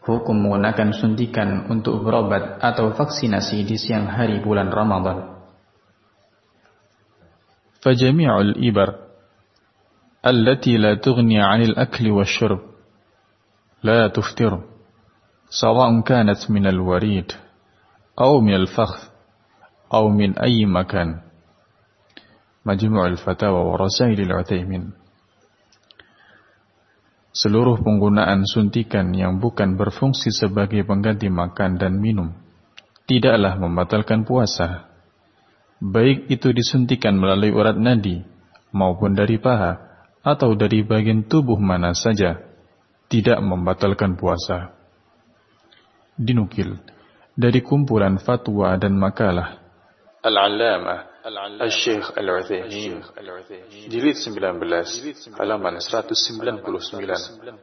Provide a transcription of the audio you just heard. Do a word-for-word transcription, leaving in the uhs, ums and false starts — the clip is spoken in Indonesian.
Hukum menggunakan suntikan untuk berobat atau vaksinasi di siang hari bulan Ramadan. فجميع الإبر التي لا تغني عن الأكل والشرب لا تفطر سواء كانت من الوريد أو من الفخذ أو من أي مكان. مجموع الفتاوى ورسائل العثيمين. Seluruh penggunaan suntikan yang bukan berfungsi sebagai pengganti makan dan minum tidaklah membatalkan puasa, baik itu disuntikan melalui urat nadi maupun dari paha atau dari bagian tubuh mana saja, tidak membatalkan puasa. Dinukil dari kumpulan fatwa dan makalah Al-Allamah Al-Syekh Al-Utsaimin, jilid sembilan belas, halaman seratus sembilan puluh sembilan.